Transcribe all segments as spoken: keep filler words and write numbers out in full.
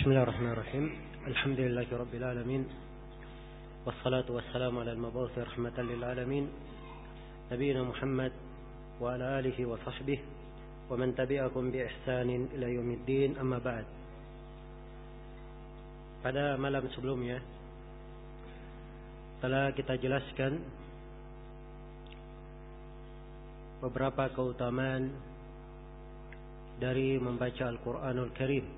Bismillahirrahmanirrahim. Alhamdulillahi rabbil alamin. Wassalatu wassalamu ala al-mab'uts rahmatan lil alamin. Nabiyina Muhammad wa ala alihi wa sahbihi wa man tabi'akum bi ihsanin ila yaumiddin. Amma ba'd. Pada malam sebelumnya telah kita jelaskan beberapa keutamaan dari membaca Al-Quranul Karim.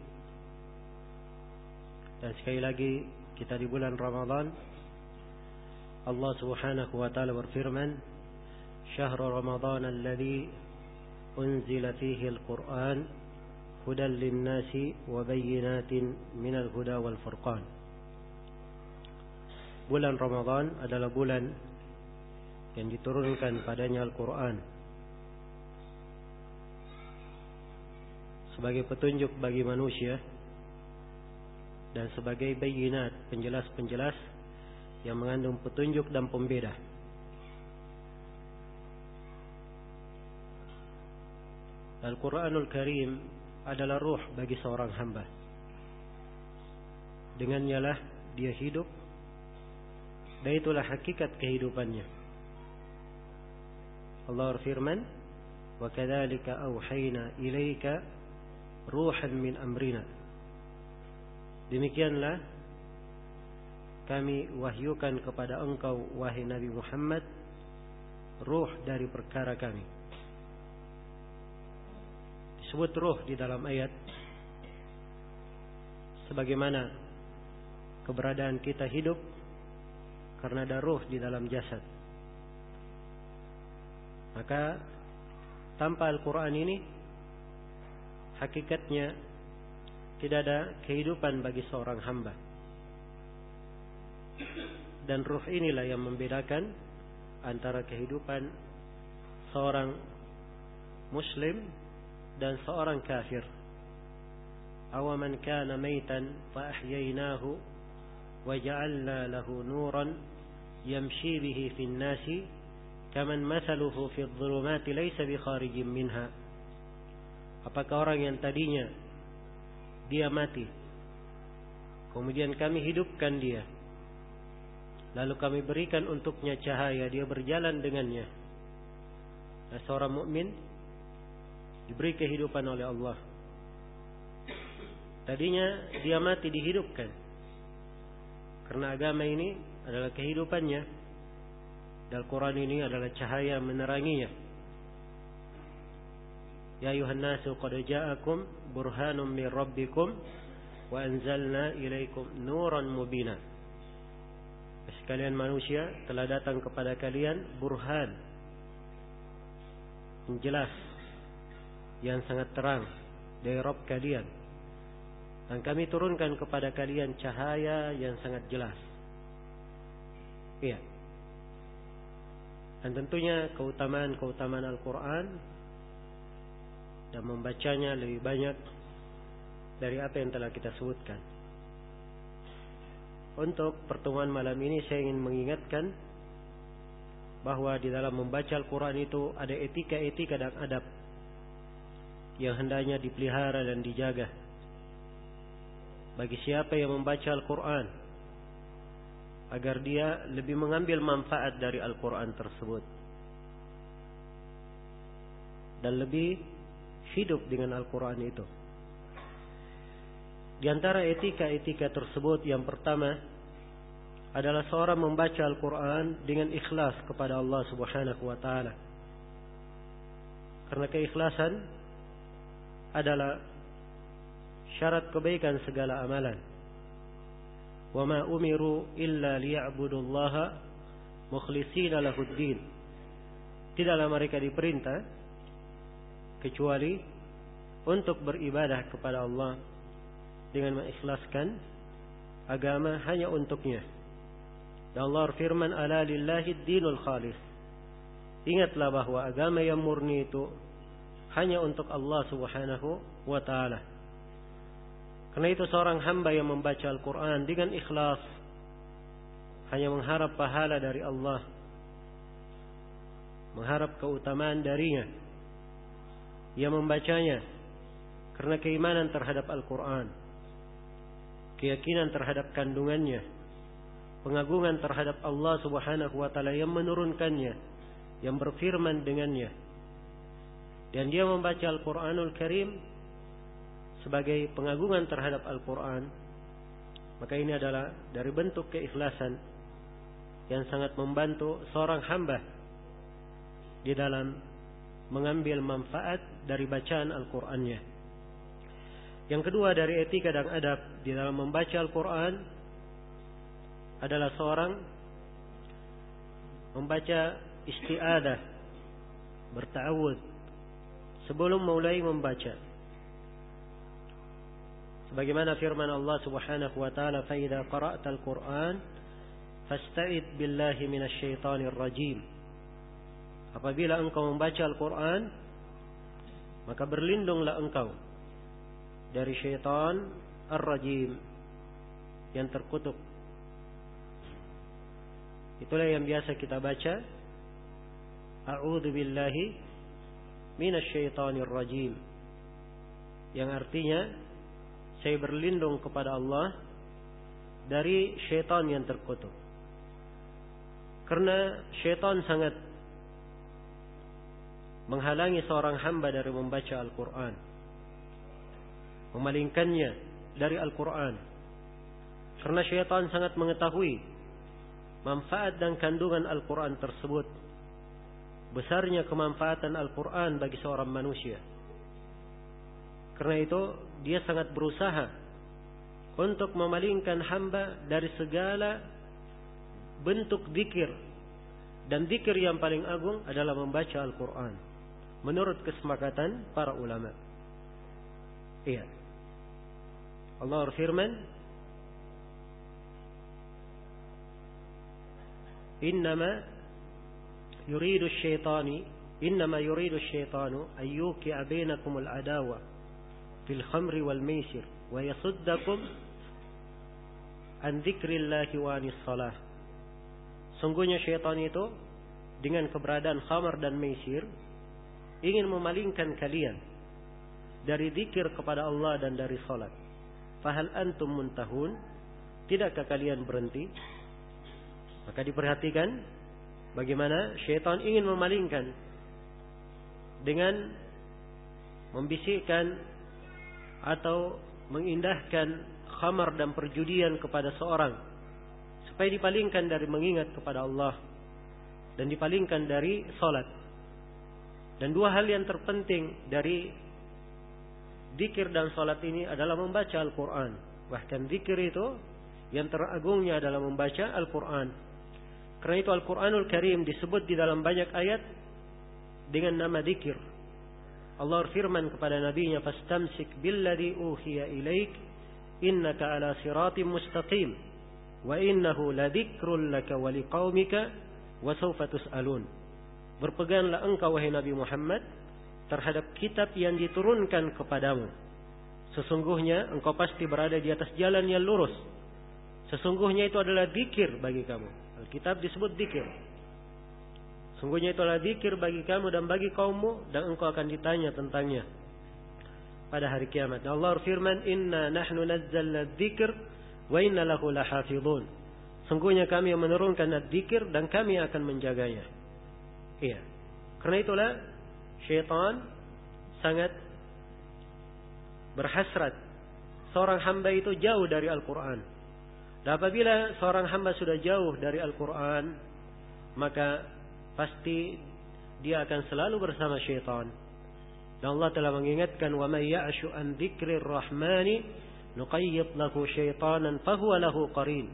Dan sekali lagi kita di bulan Ramadan, Allah Subhanahu wa taala berfirman, "Syahrul Ramadan alladzi unzila fihi al-Qur'an hudan lin-nasi wa bayyinatin minal huda wal furqan." Bulan Ramadan adalah bulan yang diturunkan padanya Al-Quran sebagai petunjuk bagi manusia dan sebagai bayinat, penjelas-penjelas yang mengandung petunjuk dan pembeda. Al-Quranul Karim adalah ruh bagi seorang hamba. Dengannya lah dia hidup, dan itulah hakikat kehidupannya. Allah berfirman, "Wa kadzalika auhayna ilaika ruhan min amrina." Demikianlah kami wahyukan kepada engkau, wahai Nabi Muhammad, ruh dari perkara kami. Disebut ruh di dalam ayat sebagaimana keberadaan kita hidup karena ada ruh di dalam jasad. Maka tanpa Al-Quran ini hakikatnya tidak ada kehidupan bagi seorang hamba. Dan ruh inilah yang membedakan antara kehidupan seorang muslim dan seorang kafir. Awaman kana maitan fa ahyaynahu wa ja'alna lahu nuran yamshi bihi fin nasi kaman mathaluhu fi adh-dhulumati laysa bi kharijin minha. Apakah orang yang tadinya dia mati, kemudian kami hidupkan dia, lalu kami berikan untuknya cahaya, dia berjalan dengannya. Nah, seorang mukmin diberi kehidupan oleh Allah. Tadinya dia mati, dihidupkan karena agama ini adalah kehidupannya, dan Al-Quran ini adalah cahaya meneranginya. Ya ayuhan nasu qad ja'akum burhanum min rabbikum wa anzalna ilaikum nuran mubina. Sekalian manusia, telah datang kepada kalian burhan yang jelas, yang sangat terang dari Rabb kalian, dan kami turunkan kepada kalian cahaya yang sangat jelas. Iya. Dan tentunya keutamaan-keutamaan Al-Quran dan membacanya lebih banyak dari apa yang telah kita sebutkan. Untuk pertemuan malam ini saya ingin mengingatkan bahwa di dalam membaca Al-Quran itu ada etika-etika dan adab yang hendaknya dipelihara dan dijaga bagi siapa yang membaca Al-Quran, agar dia lebih mengambil manfaat dari Al-Quran tersebut dan lebih hidup dengan Al-Quran itu. Di antara etika-etika tersebut, yang pertama adalah seorang membaca Al-Quran dengan ikhlas kepada Allah Subhanahu wa taala. Karena keikhlasan adalah syarat kebaikan segala amalan. Wa ma umiru illa liya'budullaha mukhlishina lahuddin. Tidaklah mereka diperintah kecuali untuk beribadah kepada Allah dengan mengikhlaskan agama hanya untuknya. Dan Allah firman, "Ala lillahi dinul khalis." Ingatlah bahwa agama yang murni itu hanya untuk Allah Subhanahu wa taala. Karena itu seorang hamba yang membaca Al-Quran dengan ikhlas, hanya mengharap pahala dari Allah, mengharap keutamaan darinya, ia membacanya karena keimanan terhadap Al-Quran, keyakinan terhadap kandungannya, pengagungan terhadap Allah Subhanahu wa taala yang menurunkannya, yang berfirman dengannya. Dan dia membaca Al-Qur'anul Karim sebagai pengagungan terhadap Al-Qur'an, maka ini adalah dari bentuk keikhlasan yang sangat membantu seorang hamba di dalam mengambil manfaat dari bacaan Al-Qur'annya. Yang kedua dari etika dan adab di dalam membaca Al-Qur'an adalah seorang membaca isti'adah, berta'awudz sebelum mulai membaca. Sebagaimana firman Allah Subhanahu wa taala, "Fa idza qara'tal Qur'an fasta'id billahi minasyaitonir rajim." Apabila engkau membaca Al-Qur'an, maka berlindunglah engkau dari syaitan ar-rajim, yang terkutuk. Itulah yang biasa kita baca, a'udzu billahi minasyaitonir rajim, yang artinya saya berlindung kepada Allah dari syaitan yang terkutuk. Karena syaitan sangat menghalangi seorang hamba dari membaca Al-Quran, memalingkannya dari Al-Quran. Karena syaitan sangat mengetahui manfaat dan kandungan Al-Quran tersebut, besarnya kemanfaatan Al-Quran bagi seorang manusia. Karena itu dia sangat berusaha untuk memalingkan hamba dari segala bentuk zikir. Dan zikir yang paling agung adalah membaca Al-Quran, menurut kesepakatan para ulama. Iya, Allah berfirman, Innama yuridu syaitani Innama yuridu syaitanu ayyuki'a bainakumul adawa fil khamri wal maisir wa yasuddakum an dzikrillahi wa anis salah. Sungguhnya syaitan itu dengan keberadaan khamar dan maisir ingin memalingkan kalian dari zikir kepada Allah dan dari salat. Fahal antum muntahun? Tidakkah kalian berhenti? Maka diperhatikan bagaimana syaitan ingin memalingkan dengan membisikkan atau mengindahkan khamar dan perjudian kepada seorang, supaya dipalingkan dari mengingat kepada Allah dan dipalingkan dari salat. Dan dua hal yang terpenting dari zikir dan salat ini adalah membaca Al-Quran. Bahkan zikir itu yang teragungnya adalah membaca Al-Quran. Karena itu Al-Quranul Karim disebut di dalam banyak ayat dengan nama zikir. Allah berfirman kepada nabinya, "Fastamsik billadzi uhiya ilaik innaka ala siratim mustaqim wa innahu ladzikrul laka wa liqaumika wa sawfa tus'alun." Berpeganglah engkau wahai Nabi Muhammad terhadap kitab yang diturunkan kepadamu. Sesungguhnya engkau pasti berada di atas jalan yang lurus. Sesungguhnya itu adalah zikir bagi kamu. Alkitab disebut zikir. Sungguhnya itu adalah zikir bagi kamu dan bagi kaummu, dan engkau akan ditanya tentangnya pada hari kiamat. Allah berfirman, "Inna nahnu nazzalna dzikr wa inna lahu lahafizun." Sungguhnya kami yang menurunkan dzikir dan kami akan menjaganya. Iya. Karena itulah syaitan sangat berhasrat seorang hamba itu jauh dari Al-Quran. Dan apabila seorang hamba sudah jauh dari Al-Quran, maka pasti dia akan selalu bersama syaitan. Dan Allah telah mengingatkan, "Wa may ya'shu an dzikrir rahmani nuqayyid lahu syaitanan fahuwa lahu qarin."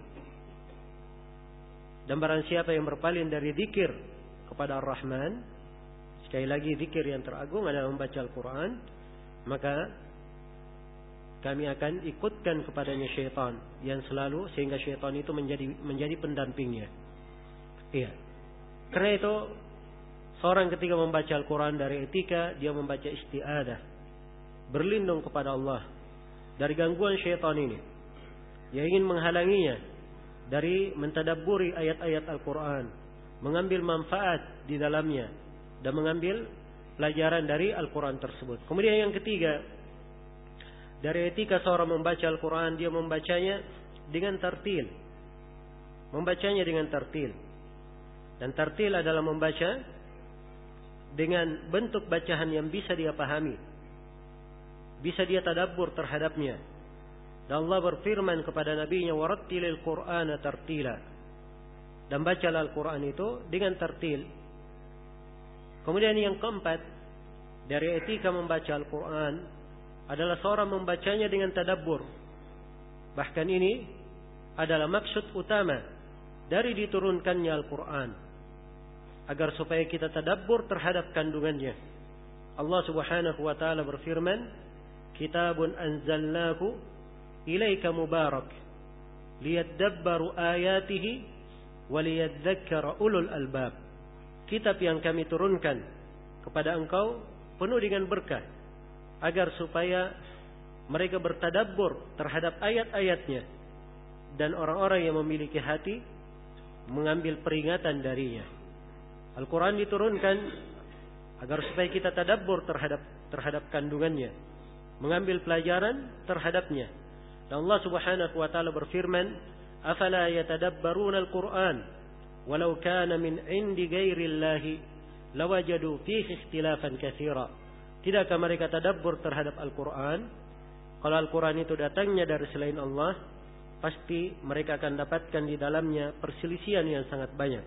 Dan barang siapa yang berpaling dari zikir kepada Ar-Rahman, sekali lagi zikir yang teragung adalah membaca Al-Quran, maka kami akan ikutkan kepadanya syaitan yang selalu, sehingga syaitan itu menjadi menjadi pendampingnya. Iya. Karena itu seorang ketika membaca Al-Quran dari etika, dia membaca isti'adah, berlindung kepada Allah dari gangguan syaitan ini yang ingin menghalanginya dari mentadabburi ayat-ayat Al-Quran, mengambil manfaat di dalamnya dan mengambil pelajaran dari Al-Quran tersebut. Kemudian yang ketiga Dari etika seorang membaca Al-Quran, dia membacanya dengan tartil. Membacanya dengan tartil. Dan tartil adalah membaca dengan bentuk bacaan yang bisa dia pahami, bisa dia tadabbur terhadapnya. Dan Allah berfirman kepada Nabi-Nya, warattilil Qur'ana tartila. Dan bacalah Al-Quran itu dengan tartil. Kemudian yang keempat, dari etika membaca Al-Quran adalah seorang membacanya dengan tadabbur. Bahkan ini adalah maksud utama dari diturunkannya Al-Quran, agar supaya kita tadabbur terhadap kandungannya. Allah Subhanahu wa taala berfirman, kitabun anzalnahu ilaika mubarak liyadabbaru ayatihi waliyadzakkara ulul albab. Kitab yang kami turunkan kepada engkau penuh dengan berkah, agar supaya mereka bertadabbur terhadap ayat-ayatnya, dan orang-orang yang memiliki hati mengambil peringatan darinya. Al-Quran diturunkan agar supaya kita tadabbur terhadap terhadap kandungannya, mengambil pelajaran terhadapnya. Dan Allah Subhanahu wa taala berfirman, afala yatadabbaruna al-Qur'an walau kana min 'indi ghairillahi lawajadu fihi ikhtilafan katsira. Tidakkah mereka tadabbur terhadap Al-Quran? Kalau Al-Quran itu datangnya dari selain Allah, pasti mereka akan dapatkan di dalamnya perselisihan yang sangat banyak.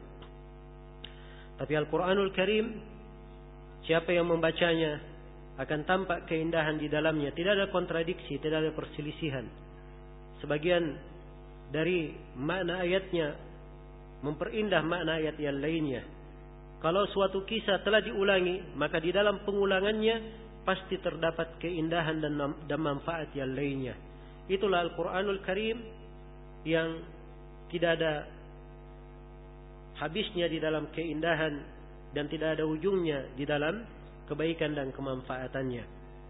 Tapi Al-Quranul Karim, siapa yang membacanya akan tampak keindahan di dalamnya. Tidak ada kontradiksi, tidak ada perselisihan. Sebagian dari makna ayatnya memperindah makna ayat yang lainnya. Kalau suatu kisah telah diulangi, maka di dalam pengulangannya pasti terdapat keindahan dan, dan manfaat yang lainnya. Itulah Al-Quranul Karim yang tidak ada habisnya di dalam keindahan dan tidak ada ujungnya di dalam kebaikan dan kemanfaatannya.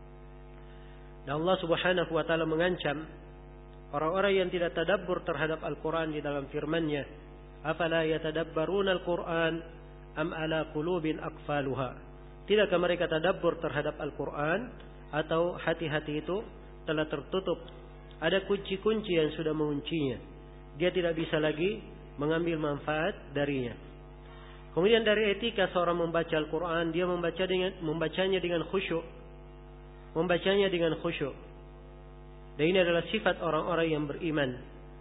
Dan Allah Subhanahu wa taala mengancam orang-orang yang tidak tadabbur terhadap Al-Quran di dalam firman-Nya, afala yatadabbaruna al-Quran am ala qulubin aqfaluha. Tidakkah mereka tadabbur terhadap Al-Quran, atau hati-hati itu telah tertutup, ada kunci-kunci yang sudah menguncinya, dia tidak bisa lagi mengambil manfaat darinya. Kemudian dari etika seorang membaca Al-Quran, dia membaca dengan membacanya dengan khusyuk, membacanya dengan khusyuk. Dan ini adalah sifat orang-orang yang beriman.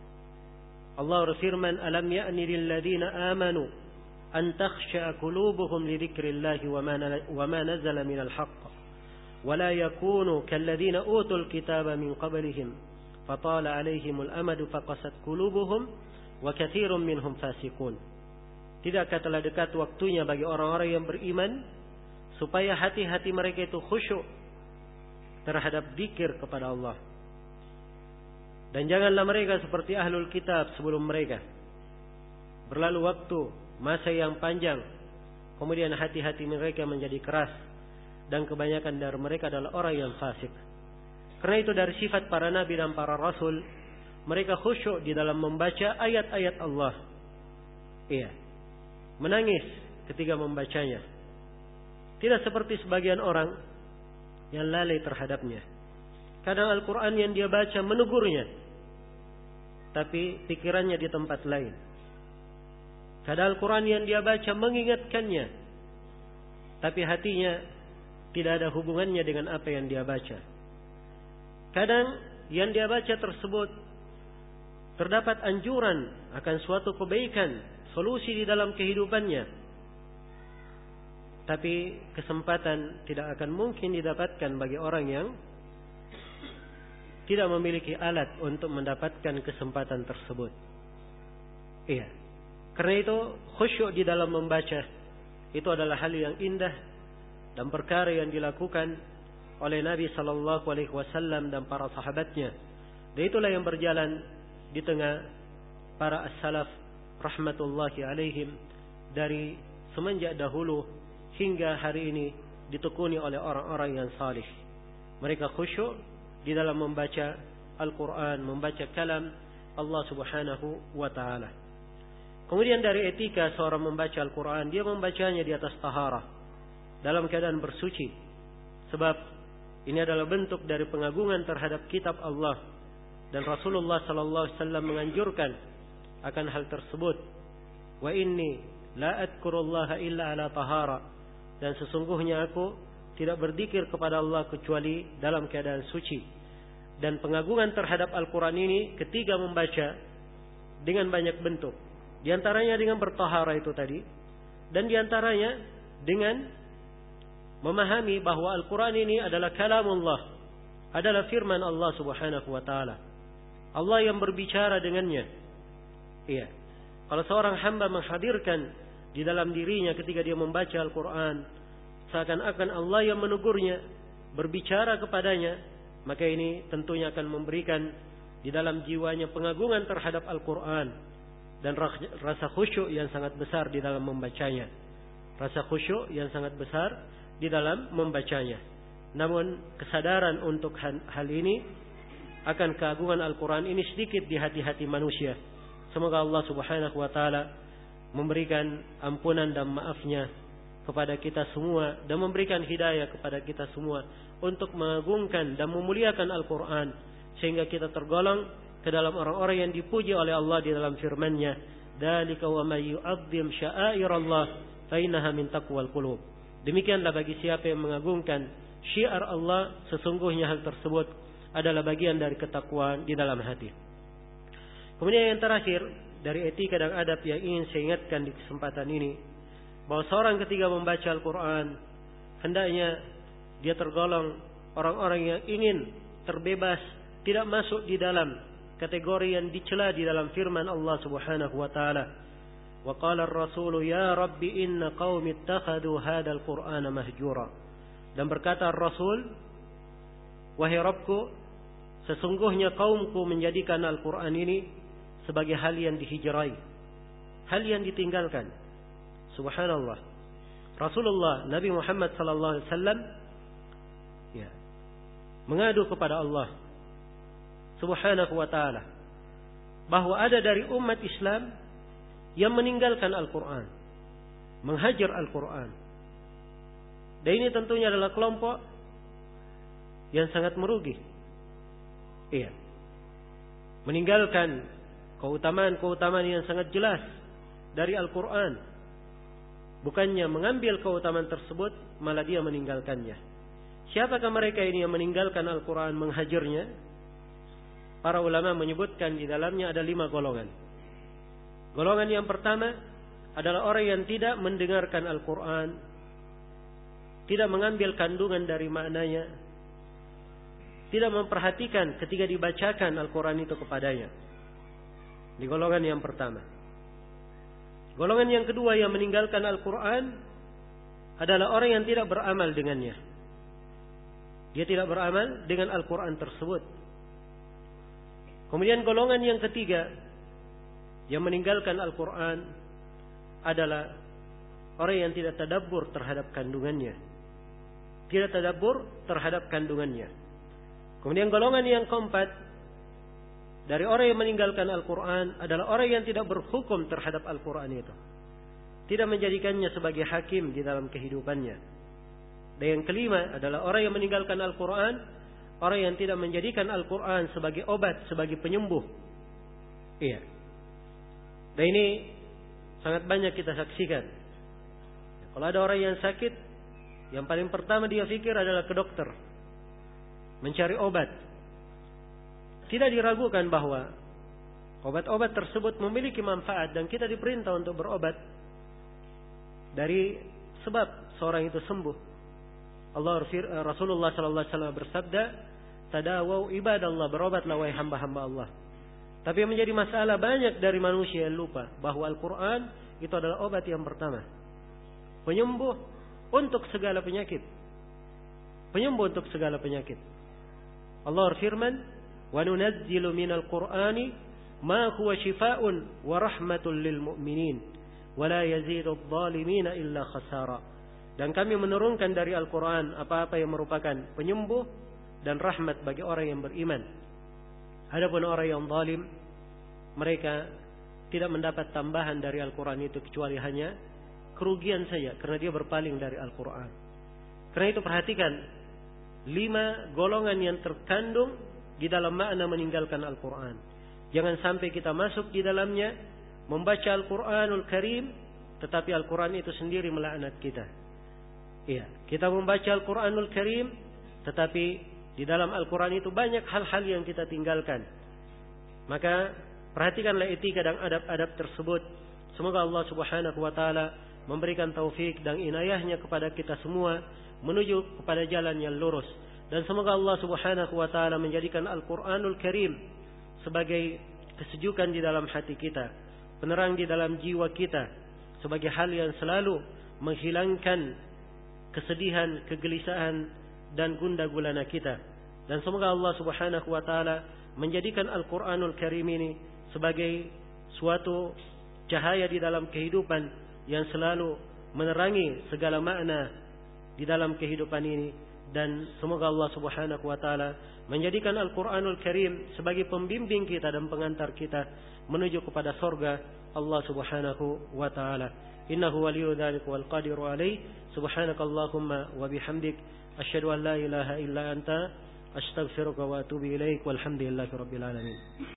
Allah berfirman, alam ya'ni lil ladzina amanu an takhsha'a qulubuhum li dzikrillahi wa ma nazala minal haqq wa la yakunu kal ladzina utul kitaba min qablihim fatala 'alaihimul amadu faqasat qulubuhum wa katsirun minhum fasiqun. Tidakkah telah dekat waktunya bagi orang-orang yang beriman supaya hati-hati mereka itu khusyuk terhadap zikir kepada Allah. Dan janganlah mereka seperti ahlul kitab sebelum mereka. Berlalu waktu, masa yang panjang, kemudian hati-hati mereka menjadi keras, dan kebanyakan dari mereka adalah orang yang fasik. Karena itu dari sifat para nabi dan para rasul, mereka khusyuk di dalam membaca ayat-ayat Allah. Iya, menangis ketika membacanya. Tidak seperti sebagian orang yang lalai terhadapnya. Kadang Al-Quran yang dia baca menegurnya, tapi pikirannya di tempat lain. Kadang Al-Quran yang dia baca mengingatkannya, tapi hatinya tidak ada hubungannya dengan apa yang dia baca. Kadang yang dia baca tersebut terdapat anjuran akan suatu kebaikan, solusi di dalam kehidupannya, tapi kesempatan tidak akan mungkin didapatkan bagi orang yang tidak memiliki alat untuk mendapatkan kesempatan tersebut. Iya. Karena itu khusyuk di dalam membaca itu adalah hal yang indah dan perkara yang dilakukan oleh Nabi sallallahu alaihi wasallam dan para sahabatnya. Dan itulah yang berjalan di tengah para as-salaf rahmatullahi alaihim dari semenjak dahulu hingga hari ini ditekuni oleh orang-orang yang salih. Mereka khusyuk di dalam membaca Al-Quran, membaca kalam Allah Subhanahu wa ta'ala. Kemudian dari etika seorang membaca Al-Quran, dia membacanya di atas taharah, dalam keadaan bersuci. Sebab Ini adalah bentuk dari pengagungan terhadap kitab Allah, dan Rasulullah sallallahu alaihi wasallam menganjurkan akan hal tersebut. Wa inni la adkurullaha illa ala tahara, dan sesungguhnya aku tidak berzikir kepada Allah kecuali dalam keadaan suci. Dan pengagungan terhadap Al-Quran ini ketika membaca dengan banyak bentuk. Di antaranya dengan bertahara itu tadi, dan di antaranya dengan memahami bahwa Al-Quran ini adalah kalamullah, adalah firman Allah subhanahu wa ta'ala. Allah yang berbicara dengannya. Iya. Kalau seorang hamba menghadirkan di dalam dirinya ketika dia membaca Al-Quran, seakan-akan Allah yang menegurnya, berbicara kepadanya, maka ini tentunya akan memberikan di dalam jiwanya pengagungan terhadap Al-Quran, dan rasa khusyuk yang sangat besar di dalam membacanya. Rasa khusyuk yang sangat besar di dalam membacanya. Namun kesadaran untuk hal ini akan keagungan Al-Quran ini sedikit di hati-hati manusia. Semoga Allah subhanahu wa ta'ala memberikan ampunan dan maafnya kepada kita semua, dan memberikan hidayah kepada kita semua untuk mengagungkan dan memuliakan Al-Quran, sehingga kita tergolong ke dalam orang-orang yang dipuji oleh Allah di dalam firman-Nya, "Dzalika wa may yu'azzim sya'airallah fa innaha min taqwal qulub." Demikianlah bagi siapa yang mengagungkan syiar Allah, sesungguhnya hal tersebut adalah bagian dari ketakwaan di dalam hati. Kemudian yang terakhir dari etika dan adab yang ingin saya ingatkan di kesempatan ini, bahwa seorang ketika membaca Al-Quran hendaknya dia tergolong orang-orang yang ingin terbebas, tidak masuk di dalam kategori yang dicela di dalam firman Allah subhanahu wa ta'ala. Wa qala ar-rasulu ya rabbi inna qaumi ittakhadhu hadzal qur'ana mahjura. Dan berkata Rasul, wahai Rabbku, sesungguhnya kaumku menjadikan Al-Quran ini sebagai hal yang dihijrai, hal yang ditinggalkan. Subhanallah. Rasulullah Nabi Muhammad sallallahu alaihi wasallam ya, mengadu kepada Allah subhanahu wa ta'ala bahwa ada dari umat Islam yang meninggalkan Al-Quran, menghajar Al-Quran. Dan ini tentunya adalah kelompok yang sangat merugi. Iya. Meninggalkan keutamaan-keutamaan yang sangat jelas dari Al-Quran. Bukannya mengambil keutamaan tersebut, malah dia meninggalkannya. Siapakah mereka ini yang meninggalkan Al-Quran, menghajarnya? Para ulama menyebutkan di dalamnya ada lima golongan. Golongan yang pertama adalah orang yang tidak mendengarkan Al-Quran, tidak mengambil kandungan dari maknanya, tidak memperhatikan ketika dibacakan Al-Quran itu kepadanya. Di golongan yang pertama. Golongan yang kedua yang meninggalkan Al-Quran adalah orang yang tidak beramal dengannya. Dia tidak beramal dengan Al-Quran tersebut. Kemudian golongan yang ketiga yang meninggalkan Al-Quran adalah orang yang tidak tadabbur terhadap kandungannya. Tidak tadabbur terhadap kandungannya. Kemudian golongan yang keempat dari orang yang meninggalkan Al-Quran adalah orang yang tidak berhukum terhadap Al-Quran itu. Tidak menjadikannya sebagai hakim di dalam kehidupannya. Dan yang kelima adalah orang yang meninggalkan Al-Quran, orang yang tidak menjadikan Al-Quran sebagai obat, sebagai penyembuh. Iya. Dan ini sangat banyak kita saksikan. Kalau ada orang yang sakit, yang paling pertama dia pikir adalah ke dokter, mencari obat. Tidak diragukan bahwa obat-obat tersebut memiliki manfaat dan kita diperintah untuk berobat dari sebab seorang itu sembuh. Allah Rasulullah sallallahu alaihi wasallam bersabda, "Tadawau ibadallah," berobatlah wahai hamba-hamba Allah. Tapi yang menjadi masalah, banyak dari manusia yang lupa bahwa Al-Quran itu adalah obat yang pertama, penyembuh untuk segala penyakit. Penyembuh untuk segala penyakit. Allah berfirman, "Wa nunazzilu minal Qur'ani ma huwa shifaa'un wa rahmatun lil mu'minin wa la yazidu adh-dhalimina illa khasara." Dan kami menurunkan dari Al-Quran apa-apa yang merupakan penyembuh dan rahmat bagi orang yang beriman. Adapun orang yang zalim, mereka tidak mendapat tambahan dari Al-Quran itu kecuali hanya kerugian saja, karena dia berpaling dari Al-Quran. Karena itu perhatikan, lima golongan yang terkandung di dalam makna meninggalkan Al-Quran. Jangan sampai kita masuk di dalamnya, membaca Al-Quranul Karim, tetapi Al-Quran itu sendiri melaknat kita. Iya, kita membaca Al-Quranul Karim, tetapi di dalam Al-Quran itu banyak hal-hal yang kita tinggalkan. Maka perhatikanlah etika dan adab-adab tersebut. Semoga Allah Subhanahu wa taala memberikan taufik dan inayahnya kepada kita semua menuju kepada jalan yang lurus. Dan semoga Allah Subhanahu wa taala menjadikan Al-Qur'anul Karim sebagai kesejukan di dalam hati kita, penerang di dalam jiwa kita, sebagai hal yang selalu menghilangkan kesedihan, kegelisahan dan gundah gulana kita. Dan semoga Allah Subhanahu wa taala menjadikan Al-Qur'anul Karim ini sebagai suatu cahaya di dalam kehidupan yang selalu menerangi segala makna di dalam kehidupan ini. Dan semoga Allah Subhanahu wa taala menjadikan Al-Qur'anul Karim sebagai pembimbing kita dan pengantar kita menuju kepada surga Allah Subhanahu wa taala. Innahu waliyyu dzalika wal qadiru alaih. Subhanakallahumma wa bihamdik asyhadu an la ilaha illa anta astaghfiruka wa atubu ilaik. Walhamdulillahi rabbil alamin.